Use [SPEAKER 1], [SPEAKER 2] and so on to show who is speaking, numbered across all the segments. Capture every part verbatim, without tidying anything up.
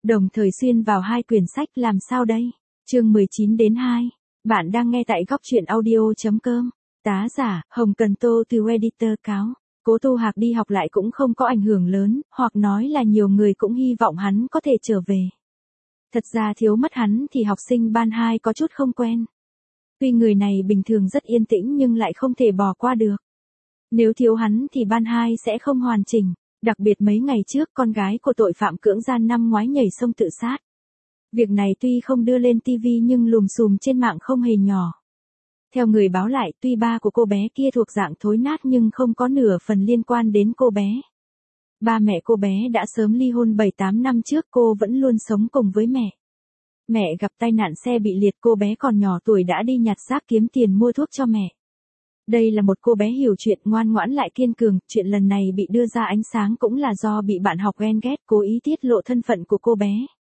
[SPEAKER 1] đồng thời xuyên vào hai quyển sách làm sao đây? Chương mười chín đến hai. Bạn đang nghe tại góc truyện audio.com. Tá giả, Hồng Cần Tô từ Editor cáo. Cố Tu Hạc đi học lại cũng không có ảnh hưởng lớn, hoặc nói là nhiều người cũng hy vọng hắn có thể trở về. Thật ra thiếu mất hắn thì học sinh ban hai có chút không quen. Tuy người này bình thường rất yên tĩnh nhưng lại không thể bỏ qua được. Nếu thiếu hắn thì ban hai sẽ không hoàn chỉnh. Đặc biệt mấy ngày trước con gái của tội phạm cưỡng gian năm ngoái nhảy sông tự sát. Việc này tuy không đưa lên ti vi nhưng lùm xùm trên mạng không hề nhỏ. Theo người báo lại, tuy ba của cô bé kia thuộc dạng thối nát nhưng không có nửa phần liên quan đến cô bé. Ba mẹ cô bé đã sớm ly hôn bảy tám năm trước, cô vẫn luôn sống cùng với mẹ. Mẹ gặp tai nạn xe bị liệt, cô bé còn nhỏ tuổi đã đi nhặt rác kiếm tiền mua thuốc cho mẹ. Đây là một cô bé hiểu chuyện, ngoan ngoãn lại kiên cường, chuyện lần này bị đưa ra ánh sáng cũng là do bị bạn học ghen ghét cố ý tiết lộ thân phận của cô bé.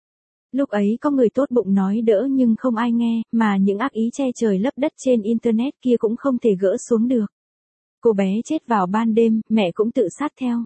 [SPEAKER 1] Lúc ấy có người tốt bụng nói đỡ nhưng không ai nghe, mà những ác ý che trời lấp đất trên internet kia cũng không thể gỡ xuống được. Cô bé chết vào ban đêm, mẹ cũng tự sát theo.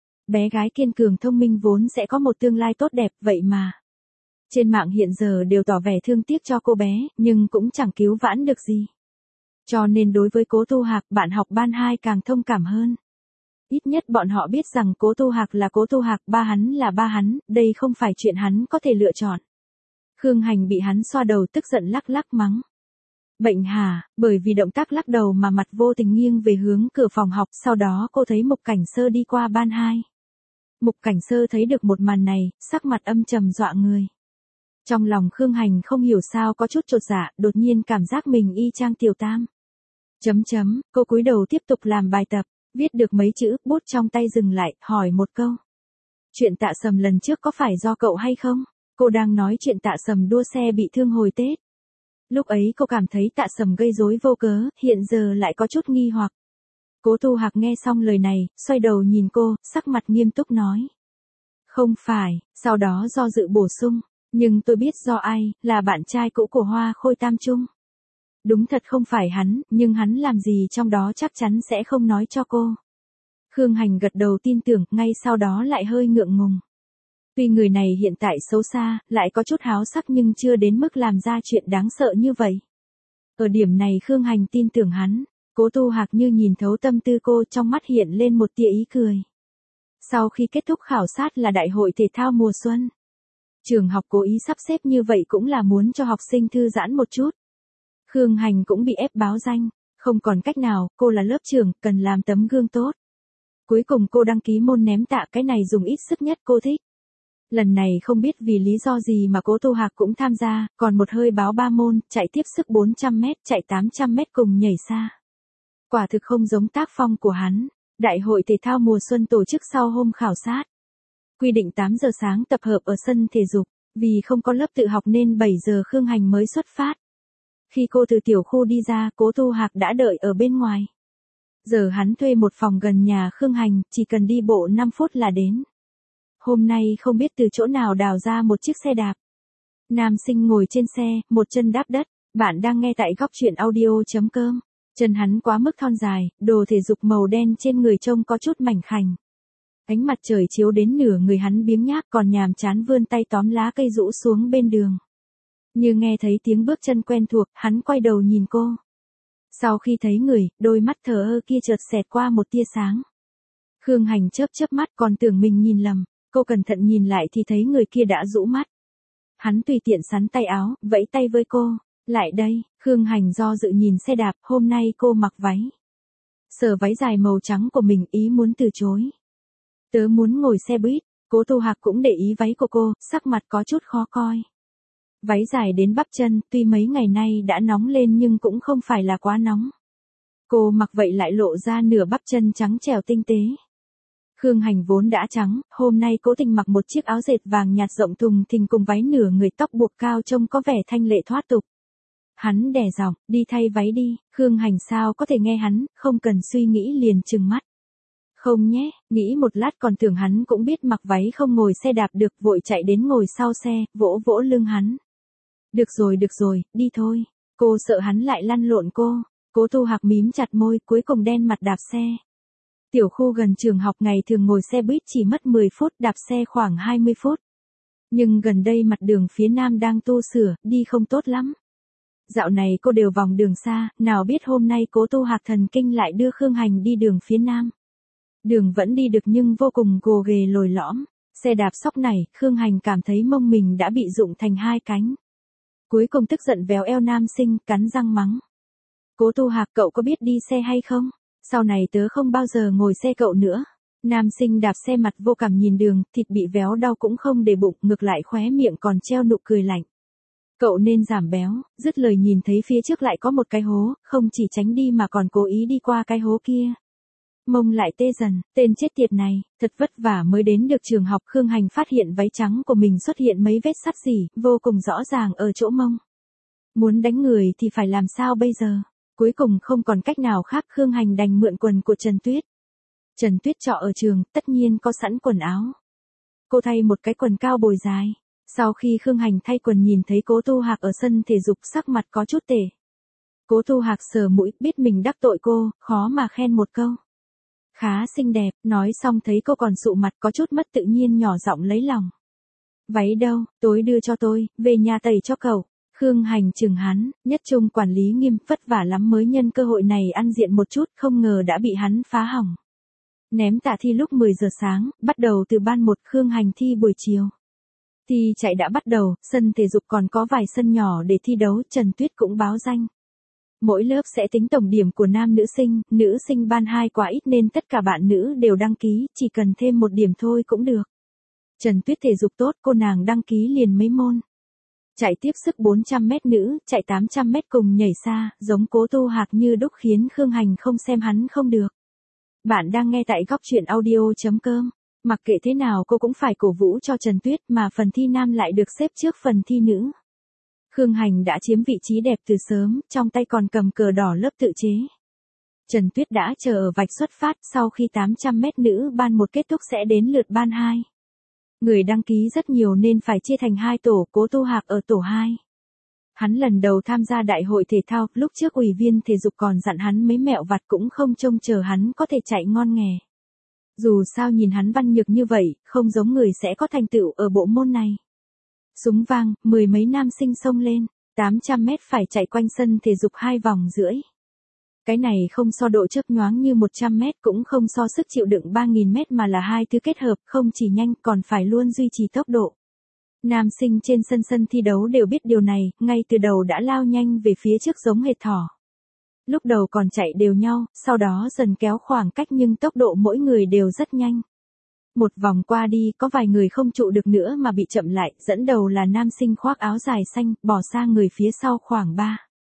[SPEAKER 1] Bé gái kiên cường thông minh vốn sẽ có một tương lai tốt đẹp, vậy mà. Trên mạng hiện giờ đều tỏ vẻ thương tiếc cho cô bé, nhưng cũng chẳng cứu vãn được gì. Cho nên đối với Cố Tu Hạc, bạn học ban hai càng thông cảm hơn. Ít nhất bọn họ biết rằng Cố Tu Hạc là Cố Tu Hạc, ba hắn là ba hắn, đây không phải chuyện hắn có thể lựa chọn. Khương Hành bị hắn xoa đầu tức giận lắc lắc mắng. Bệnh hả? Bởi vì động tác lắc đầu mà mặt vô tình nghiêng về hướng cửa phòng học, sau đó cô thấy Mục Cảnh Sơ đi qua ban hai. Mục Cảnh Sơ thấy được một màn này, sắc mặt âm trầm dọa người. Trong lòng Khương Hành không hiểu sao có chút chột dạ, đột nhiên cảm giác mình y chang Tiểu Tam. Chấm chấm, cô cúi đầu tiếp tục làm bài tập, viết được mấy chữ, bút trong tay dừng lại, hỏi một câu. Chuyện Tạ Sầm lần trước có phải do cậu hay không? Cô đang nói chuyện Tạ Sầm đua xe bị thương hồi Tết. Lúc ấy cô cảm thấy Tạ Sầm gây rối vô cớ, hiện giờ lại có chút nghi hoặc. Cố Tu Hạc nghe xong lời này, xoay đầu nhìn cô, sắc mặt nghiêm túc nói. Không phải, sau đó do dự bổ sung, nhưng tôi biết do ai, là bạn trai cũ của Hoa Khôi Tam Trung. Đúng thật không phải hắn, nhưng hắn làm gì trong đó chắc chắn sẽ không nói cho cô. Khương Hành gật đầu tin tưởng, ngay sau đó lại hơi ngượng ngùng. Tuy người này hiện tại xấu xa, lại có chút háo sắc nhưng chưa đến mức làm ra chuyện đáng sợ như vậy. Ở điểm này Khương Hành tin tưởng hắn. Cố Tu Hạc như nhìn thấu tâm tư cô, trong mắt hiện lên một tia ý cười. Sau khi kết thúc khảo sát là đại hội thể thao mùa xuân. Trường học cố ý sắp xếp như vậy cũng là muốn cho học sinh thư giãn một chút. Khương Hành cũng bị ép báo danh, không còn cách nào, cô là lớp trưởng, cần làm tấm gương tốt. Cuối cùng cô đăng ký môn ném tạ, cái này dùng ít sức nhất cô thích. Lần này không biết vì lý do gì mà Cố Tu Hạc cũng tham gia, còn một hơi báo ba môn, chạy tiếp sức bốn trăm mét, chạy tám trăm mét cùng nhảy xa. Quả thực không giống tác phong của hắn. Đại hội thể thao mùa xuân tổ chức sau hôm khảo sát. Quy định tám giờ sáng tập hợp ở sân thể dục, vì không có lớp tự học nên bảy giờ Khương Hành mới xuất phát. Khi cô từ tiểu khu đi ra, Cố Tu Hạc đã đợi ở bên ngoài. Giờ hắn thuê một phòng gần nhà Khương Hành, chỉ cần đi bộ năm phút là đến. Hôm nay không biết từ chỗ nào đào ra một chiếc xe đạp. Nam sinh ngồi trên xe, một chân đáp đất. Bạn đang nghe tại góc truyện audio.com. Chân hắn quá mức thon dài, đồ thể dục màu đen trên người trông có chút mảnh khảnh. Ánh mặt trời chiếu đến nửa người hắn biếng nhác, còn nhàm chán vươn tay tóm lá cây rũ xuống bên đường. Như nghe thấy tiếng bước chân quen thuộc, hắn quay đầu nhìn cô. Sau khi thấy người, đôi mắt thờ ơ kia chợt xẹt qua một tia sáng. Khương Hành chớp chớp mắt, còn tưởng mình nhìn lầm, cô cẩn thận nhìn lại thì thấy người kia đã rũ mắt. Hắn tùy tiện xắn tay áo, vẫy tay với cô. Lại đây, Khương Hành do dự nhìn xe đạp, hôm nay cô mặc váy. Sờ váy dài màu trắng của mình, ý muốn từ chối. Tớ muốn ngồi xe buýt. Cố Tu Hạc cũng để ý váy của cô, sắc mặt có chút khó coi. Váy dài đến bắp chân, tuy mấy ngày nay đã nóng lên nhưng cũng không phải là quá nóng. Cô mặc vậy lại lộ ra nửa bắp chân trắng trẻo tinh tế. Khương Hành vốn đã trắng, hôm nay cố tình mặc một chiếc áo dệt vàng nhạt rộng thùng thình cùng váy nửa người tóc buộc cao trông có vẻ thanh lệ thoát tục. Hắn đè giọng, đi thay váy đi. Khương Hành sao có thể nghe hắn, không cần suy nghĩ liền trừng mắt. Không nhé, nghĩ một lát còn tưởng hắn cũng biết mặc váy không ngồi xe đạp được, vội chạy đến ngồi sau xe, vỗ vỗ lưng hắn. Được rồi được rồi, đi thôi. Cô sợ hắn lại lăn lộn cô. Cố Tu Hạc mím chặt môi, cuối cùng đen mặt đạp xe. Tiểu khu gần trường học ngày thường ngồi xe buýt chỉ mất mười phút, đạp xe khoảng hai mươi phút. Nhưng gần đây mặt đường phía nam đang tu sửa, đi không tốt lắm. Dạo này cô đều vòng đường xa, nào biết hôm nay Cố Tu Hạc thần kinh lại đưa Khương Hành đi đường phía nam. Đường vẫn đi được nhưng vô cùng gồ ghề lồi lõm, xe đạp sóc này, Khương Hành cảm thấy mông mình đã bị rụng thành hai cánh. Cuối cùng tức giận véo eo nam sinh, cắn răng mắng. Cố Tu Hạc, cậu có biết đi xe hay không? Sau này tớ không bao giờ ngồi xe cậu nữa. Nam sinh đạp xe mặt vô cảm nhìn đường, thịt bị véo đau cũng không để bụng, ngược lại khóe miệng còn treo nụ cười lạnh. Cậu nên giảm béo, dứt lời nhìn thấy phía trước lại có một cái hố, không chỉ tránh đi mà còn cố ý đi qua cái hố kia. Mông lại tê dần, tên chết tiệt này, thật vất vả mới đến được trường học. Khương Hành phát hiện váy trắng của mình xuất hiện mấy vết sắt rỉ, vô cùng rõ ràng ở chỗ mông. Muốn đánh người thì phải làm sao bây giờ? Cuối cùng không còn cách nào khác, Khương Hành đành mượn quần của Trần Tuyết. Trần Tuyết trọ ở trường, tất nhiên có sẵn quần áo. Cô thay một cái quần cao bồi dài. Sau khi Khương Hành thay quần nhìn thấy Cố Tu Hạc ở sân thể dục, sắc mặt có chút tệ. Cố Tu Hạc sờ mũi, biết mình đắc tội cô, khó mà khen một câu. Khá xinh đẹp, nói xong thấy cô còn sụ mặt, có chút mất tự nhiên nhỏ giọng lấy lòng. Váy đâu, tối đưa cho tôi, về nhà tẩy cho cậu. Khương Hành chừng hắn, nhất trung quản lý nghiêm, vất vả lắm mới nhân cơ hội này ăn diện một chút, không ngờ đã bị hắn phá hỏng. Ném tạ thi lúc mười giờ sáng, bắt đầu từ ban một, Khương Hành thi buổi chiều. Thi chạy đã bắt đầu, sân thể dục còn có vài sân nhỏ để thi đấu, Trần Tuyết cũng báo danh. Mỗi lớp sẽ tính tổng điểm của nam nữ sinh, nữ sinh ban hai quá ít nên tất cả bạn nữ đều đăng ký, chỉ cần thêm một điểm thôi cũng được. Trần Tuyết thể dục tốt, cô nàng đăng ký liền mấy môn. Chạy tiếp sức bốn trăm mét nữ, chạy tám trăm mét cùng nhảy xa, giống Cố Tu Hạc như đúc khiến Khương Hành không xem hắn không được. Bạn đang nghe tại góc truyện audio.com. Mặc kệ thế nào cô cũng phải cổ vũ cho Trần Tuyết, mà phần thi nam lại được xếp trước phần thi nữ. Khương Hành đã chiếm vị trí đẹp từ sớm, trong tay còn cầm cờ đỏ lớp tự chế. Trần Tuyết đã chờ ở vạch xuất phát, sau khi tám trăm mét nữ ban một kết thúc sẽ đến lượt ban hai. Người đăng ký rất nhiều nên phải chia thành hai tổ, Cố Tu Hạc ở tổ hai. Hắn lần đầu tham gia đại hội thể thao, lúc trước ủy viên thể dục còn dặn hắn mấy mẹo vặt cũng không trông chờ hắn có thể chạy ngon nghè. Dù sao nhìn hắn văn nhược như vậy, không giống người sẽ có thành tựu ở bộ môn này. Súng vang, mười mấy nam sinh xông lên, tám trăm mét phải chạy quanh sân thể dục hai vòng rưỡi. Cái này không so độ chớp nhoáng như một trăm mét, cũng không so sức chịu đựng ba nghìn mét, mà là hai thứ kết hợp, không chỉ nhanh còn phải luôn duy trì tốc độ. Nam sinh trên sân sân thi đấu đều biết điều này, ngay từ đầu đã lao nhanh về phía trước giống hệt thỏ. Lúc đầu còn chạy đều nhau, sau đó dần kéo khoảng cách nhưng tốc độ mỗi người đều rất nhanh. Một vòng qua đi, có vài người không trụ được nữa mà bị chậm lại, dẫn đầu là nam sinh khoác áo dài xanh, bỏ xa người phía sau khoảng ba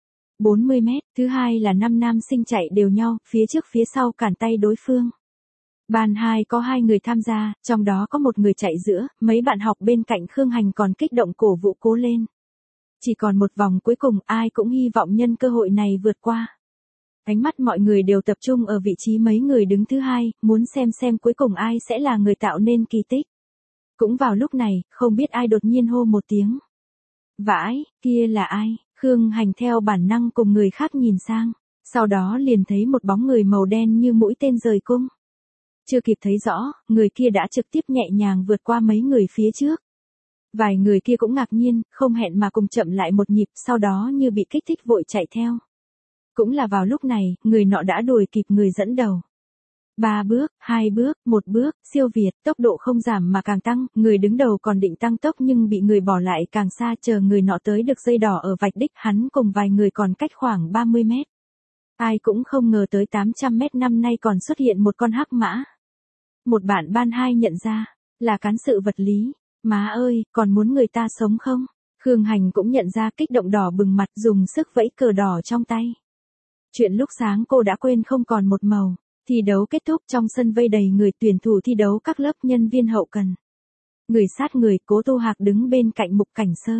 [SPEAKER 1] bốn mươi mét, thứ hai là năm nam sinh chạy đều nhau, phía trước phía sau cản tay đối phương. Ban hai có hai người tham gia, trong đó có một người chạy giữa, mấy bạn học bên cạnh Khương Hành còn kích động cổ vũ cố lên. Chỉ còn một vòng cuối cùng, ai cũng hy vọng nhân cơ hội này vượt qua. Ánh mắt mọi người đều tập trung ở vị trí mấy người đứng thứ hai, muốn xem xem cuối cùng ai sẽ là người tạo nên kỳ tích. Cũng vào lúc này, không biết ai đột nhiên hô một tiếng. Vãi, kia là ai? Khương Hành theo bản năng cùng người khác nhìn sang, sau đó liền thấy một bóng người màu đen như mũi tên rời cung. Chưa kịp thấy rõ, người kia đã trực tiếp nhẹ nhàng vượt qua mấy người phía trước. Vài người kia cũng ngạc nhiên, không hẹn mà cùng chậm lại một nhịp, sau đó như bị kích thích vội chạy theo. Cũng là vào lúc này, người nọ đã đuổi kịp người dẫn đầu. Ba bước, hai bước, một bước, siêu việt, tốc độ không giảm mà càng tăng, người đứng đầu còn định tăng tốc nhưng bị người bỏ lại càng xa, chờ người nọ tới được dây đỏ ở vạch đích, hắn cùng vài người còn cách khoảng ba mươi mét. Ai cũng không ngờ tới tám trăm mét năm nay còn xuất hiện một con hắc mã. Một bạn ban hai nhận ra, là cán sự vật lý. Má ơi, còn muốn người ta sống không? Khương Hành cũng nhận ra, kích động đỏ bừng mặt, dùng sức vẫy cờ đỏ trong tay. Chuyện lúc sáng cô đã quên không còn một màu. Thi đấu kết thúc, trong sân vây đầy người, tuyển thủ thi đấu các lớp, nhân viên hậu cần. Người sát người, Cố Tu Hạc đứng bên cạnh Mục Cảnh Sơ.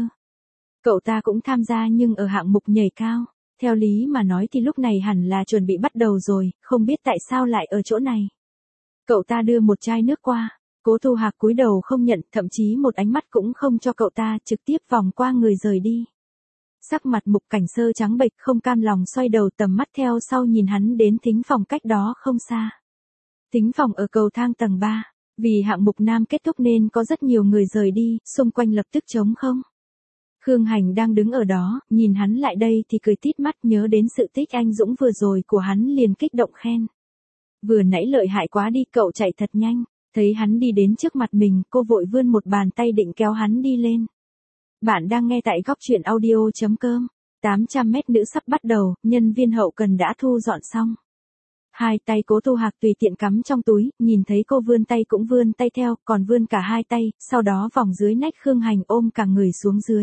[SPEAKER 1] Cậu ta cũng tham gia nhưng ở hạng mục nhảy cao. Theo lý mà nói thì lúc này hẳn là chuẩn bị bắt đầu rồi, không biết tại sao lại ở chỗ này. Cậu ta đưa một chai nước qua. Cố Tu Hạc cúi đầu không nhận, thậm chí một ánh mắt cũng không cho cậu ta, trực tiếp vòng qua người rời đi. Sắc mặt Mục Cảnh Sơ trắng bệch, không cam lòng xoay đầu, tầm mắt theo sau nhìn hắn đến thính phòng cách đó không xa. Thính phòng ở cầu thang tầng ba. Vì hạng mục nam kết thúc nên có rất nhiều người rời đi, xung quanh lập tức trống không. Khương Hành đang đứng ở đó, nhìn hắn lại đây thì cười tít mắt, nhớ đến sự tích anh dũng vừa rồi của hắn liền kích động khen. Vừa nãy lợi hại quá đi, cậu chạy thật nhanh. Thấy hắn đi đến trước mặt mình, cô vội vươn một bàn tay định kéo hắn đi lên. Bạn đang nghe tại góc truyện audio.com. tám trăm mét nữa sắp bắt đầu, nhân viên hậu cần đã thu dọn xong. Hai tay Cố Tu Hạc tùy tiện cắm trong túi, nhìn thấy cô vươn tay cũng vươn tay theo, còn vươn cả hai tay, sau đó vòng dưới nách Khương Hành ôm cả người xuống dưới.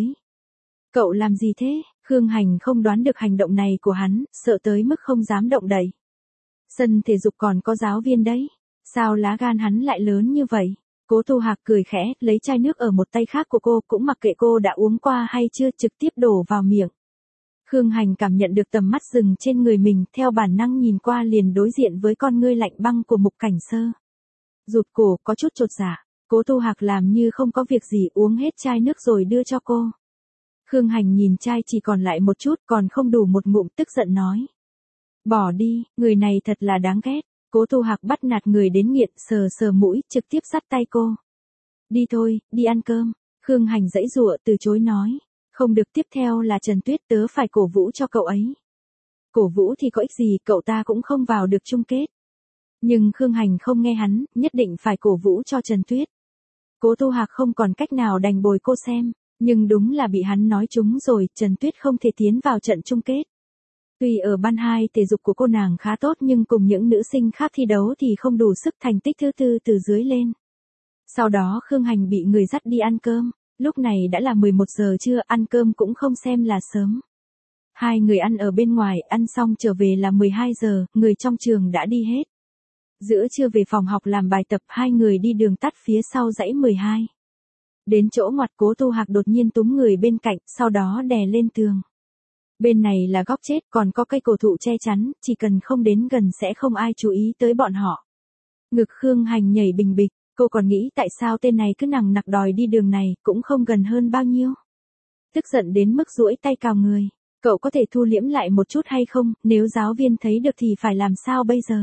[SPEAKER 1] Cậu làm gì thế? Khương Hành không đoán được hành động này của hắn, sợ tới mức không dám động đậy. Sân thể dục còn có giáo viên đấy. Sao lá gan hắn lại lớn như vậy? Cố Tu Hạc cười khẽ, lấy chai nước ở một tay khác của cô, cũng mặc kệ cô đã uống qua hay chưa, trực tiếp đổ vào miệng. Khương Hành cảm nhận được tầm mắt dừng trên người mình, theo bản năng nhìn qua liền đối diện với con ngươi lạnh băng của Mục Cảnh Sơ. Rụt cổ, có chút chột dạ. Cố Tu Hạc làm như không có việc gì, uống hết chai nước rồi đưa cho cô. Khương Hành nhìn chai chỉ còn lại một chút, còn không đủ một ngụm, tức giận nói. Bỏ đi, người này thật là đáng ghét. Cố Tu Hạc bắt nạt người đến nghiện, sờ sờ mũi, trực tiếp dắt tay cô. Đi thôi, đi ăn cơm. Khương Hành giãy giụa từ chối nói. Không được, tiếp theo là Trần Tuyết, tớ phải cổ vũ cho cậu ấy. Cổ vũ thì có ích gì, cậu ta cũng không vào được chung kết. Nhưng Khương Hành không nghe hắn, nhất định phải cổ vũ cho Trần Tuyết. Cố Tu Hạc không còn cách nào đành bồi cô xem, nhưng đúng là bị hắn nói trúng rồi, Trần Tuyết không thể tiến vào trận chung kết. Tuy ở ban hai thể dục của cô nàng khá tốt nhưng cùng những nữ sinh khác thi đấu thì không đủ sức, thành tích thứ tư từ dưới lên. Sau đó Khương Hành bị người dắt đi ăn cơm, lúc này đã là mười một giờ trưa, ăn cơm cũng không xem là sớm. Hai người ăn ở bên ngoài, ăn xong trở về là mười hai giờ, người trong trường đã đi hết. Giữa trưa về phòng học làm bài tập, hai người đi đường tắt phía sau dãy mười hai. Đến chỗ ngoặt, Cố Tu Hạc đột nhiên túm người bên cạnh, sau đó đè lên tường. Bên này là góc chết, còn có cây cổ thụ che chắn, chỉ cần không đến gần sẽ không ai chú ý tới bọn họ. Ngực Khương Hành nhảy bình bịch, cô còn nghĩ tại sao tên này cứ nằng nặc đòi đi đường này, cũng không gần hơn bao nhiêu. Tức giận đến mức duỗi tay cào người, cậu có thể thu liễm lại một chút hay không, nếu giáo viên thấy được thì phải làm sao bây giờ?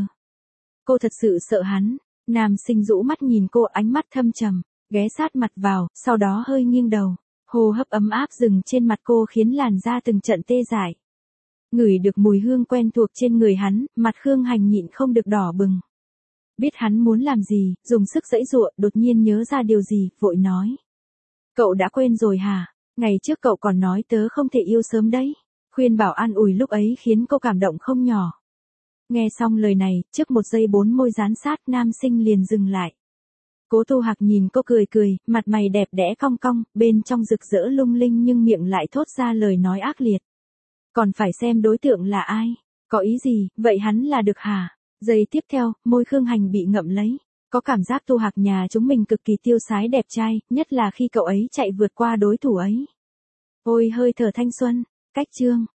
[SPEAKER 1] Cô thật sự sợ hắn. Nam sinh rũ mắt nhìn cô, ánh mắt thâm trầm, ghé sát mặt vào, sau đó hơi nghiêng đầu. Hô hấp ấm áp dừng trên mặt cô khiến làn da từng trận tê dại. Ngửi được mùi hương quen thuộc trên người hắn, mặt Khương Hành nhịn không được đỏ bừng. Biết hắn muốn làm gì, dùng sức giãy giụa, đột nhiên nhớ ra điều gì, vội nói. Cậu đã quên rồi hả? Ngày trước cậu còn nói tớ không thể yêu sớm đấy. Khuyên bảo an ủi lúc ấy khiến cô cảm động không nhỏ. Nghe xong lời này, trước một giây bốn môi dán sát, nam sinh liền dừng lại. Cố Tu Hạc nhìn cô cười cười, mặt mày đẹp đẽ cong cong, bên trong rực rỡ lung linh nhưng miệng lại thốt ra lời nói ác liệt. Còn phải xem đối tượng là ai, có ý gì, vậy hắn là được hả? Giây tiếp theo, môi Khương Hành bị ngậm lấy. Có cảm giác Tu Hạc nhà chúng mình cực kỳ tiêu sái đẹp trai, nhất là khi cậu ấy chạy vượt qua đối thủ ấy. Ôi hơi thở thanh xuân, cách chương.